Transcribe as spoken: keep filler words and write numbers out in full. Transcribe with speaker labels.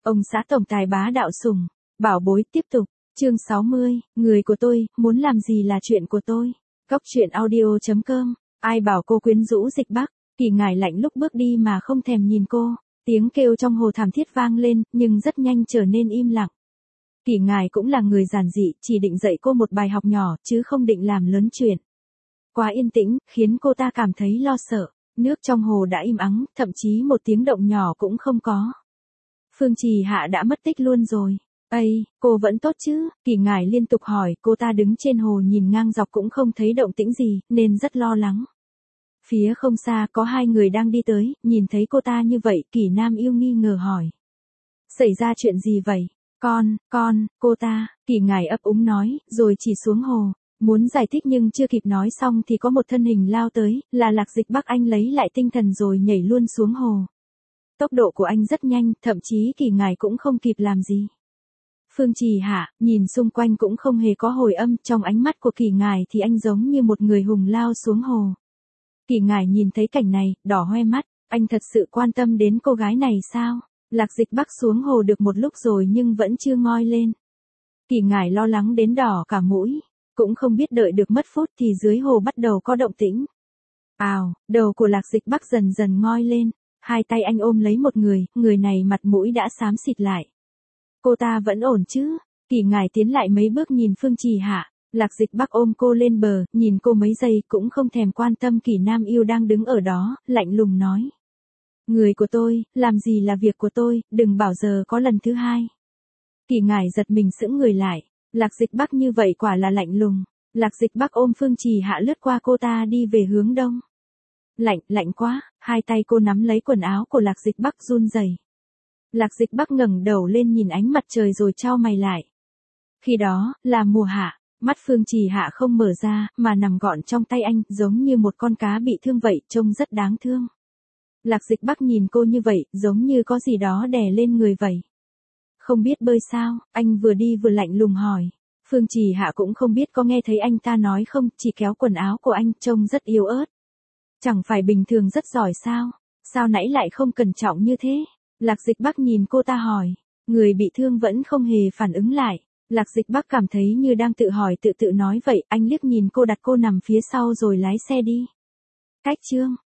Speaker 1: Ông xã tổng tài bá đạo sủng, bảo bối tiếp tục, chương sáu mươi, người của tôi, muốn làm gì là chuyện của tôi. Góc truyện audio chấm com, ai bảo cô quyến rũ Dịch Bắc, Kỳ Ngải lạnh lúc bước đi mà không thèm nhìn cô, tiếng kêu trong hồ thảm thiết vang lên, nhưng rất nhanh trở nên im lặng. Kỳ Ngải cũng là người giản dị, chỉ định dạy cô một bài học nhỏ, chứ không định làm lớn chuyện. Quá yên tĩnh, khiến cô ta cảm thấy lo sợ, nước trong hồ đã im ắng, thậm chí một tiếng động nhỏ cũng không có. Phương Trì Hạ đã mất tích luôn rồi. Ây, cô vẫn tốt chứ? Kỳ Ngải liên tục hỏi, cô ta đứng trên hồ nhìn ngang dọc cũng không thấy động tĩnh gì, nên rất lo lắng. Phía không xa có hai người đang đi tới, nhìn thấy cô ta như vậy, Kỳ Nam Yêu nghi ngờ hỏi. Xảy ra chuyện gì vậy? Con, con, cô ta, Kỳ Ngải ấp úng nói, rồi chỉ xuống hồ. Muốn giải thích nhưng chưa kịp nói xong thì có một thân hình lao tới, là Lạc Dịch Bắc. Anh lấy lại tinh thần rồi nhảy luôn xuống hồ. Tốc độ của anh rất nhanh, thậm chí Kỳ Ngải cũng không kịp làm gì. Phương Trì Hạ, nhìn xung quanh cũng không hề có hồi âm, trong ánh mắt của Kỳ Ngải thì anh giống như một người hùng lao xuống hồ. Kỳ Ngải nhìn thấy cảnh này, đỏ hoe mắt, anh thật sự quan tâm đến cô gái này sao? Lạc Dịch Bắc xuống hồ được một lúc rồi nhưng vẫn chưa ngoi lên. Kỳ Ngải lo lắng đến đỏ cả mũi, cũng không biết đợi được mất phút thì dưới hồ bắt đầu có động tĩnh. Ào, đầu của Lạc Dịch Bắc dần dần ngoi lên, hai tay anh ôm lấy một người, người này mặt mũi đã xám xịt lại. Cô ta vẫn ổn chứ? Kỳ Ngải tiến lại mấy bước nhìn Phương Trì Hạ, Lạc Dịch Bắc ôm cô lên bờ, nhìn cô mấy giây cũng không thèm quan tâm Kỳ Nam Yêu đang đứng ở đó, lạnh lùng nói. Người của tôi, làm gì là việc của tôi, đừng bảo giờ có lần thứ hai. Kỳ Ngải giật mình sững người lại, Lạc Dịch Bắc như vậy quả là lạnh lùng. Lạc Dịch Bắc ôm Phương Trì Hạ lướt qua cô ta đi về hướng đông. Lạnh, lạnh quá, hai tay cô nắm lấy quần áo của Lạc Dịch Bắc run rẩy. Lạc Dịch Bắc ngẩng đầu lên nhìn ánh mặt trời rồi chau mày lại. Khi đó, là mùa hạ, mắt Phương Trì Hạ không mở ra, mà nằm gọn trong tay anh, giống như một con cá bị thương vậy, trông rất đáng thương. Lạc Dịch Bắc nhìn cô như vậy, giống như có gì đó đè lên người vậy. Không biết bơi sao? Anh vừa đi vừa lạnh lùng hỏi. Phương Trì Hạ cũng không biết có nghe thấy anh ta nói không, chỉ kéo quần áo của anh, trông rất yếu ớt. Chẳng phải bình thường rất giỏi sao? Sao nãy lại không cẩn trọng như thế? Lạc Dịch Bắc nhìn cô ta hỏi. Người bị thương vẫn không hề phản ứng lại. Lạc Dịch Bắc cảm thấy như đang tự hỏi tự tự nói vậy, anh liếc nhìn cô, đặt cô nằm phía sau rồi lái xe đi. Cách chương.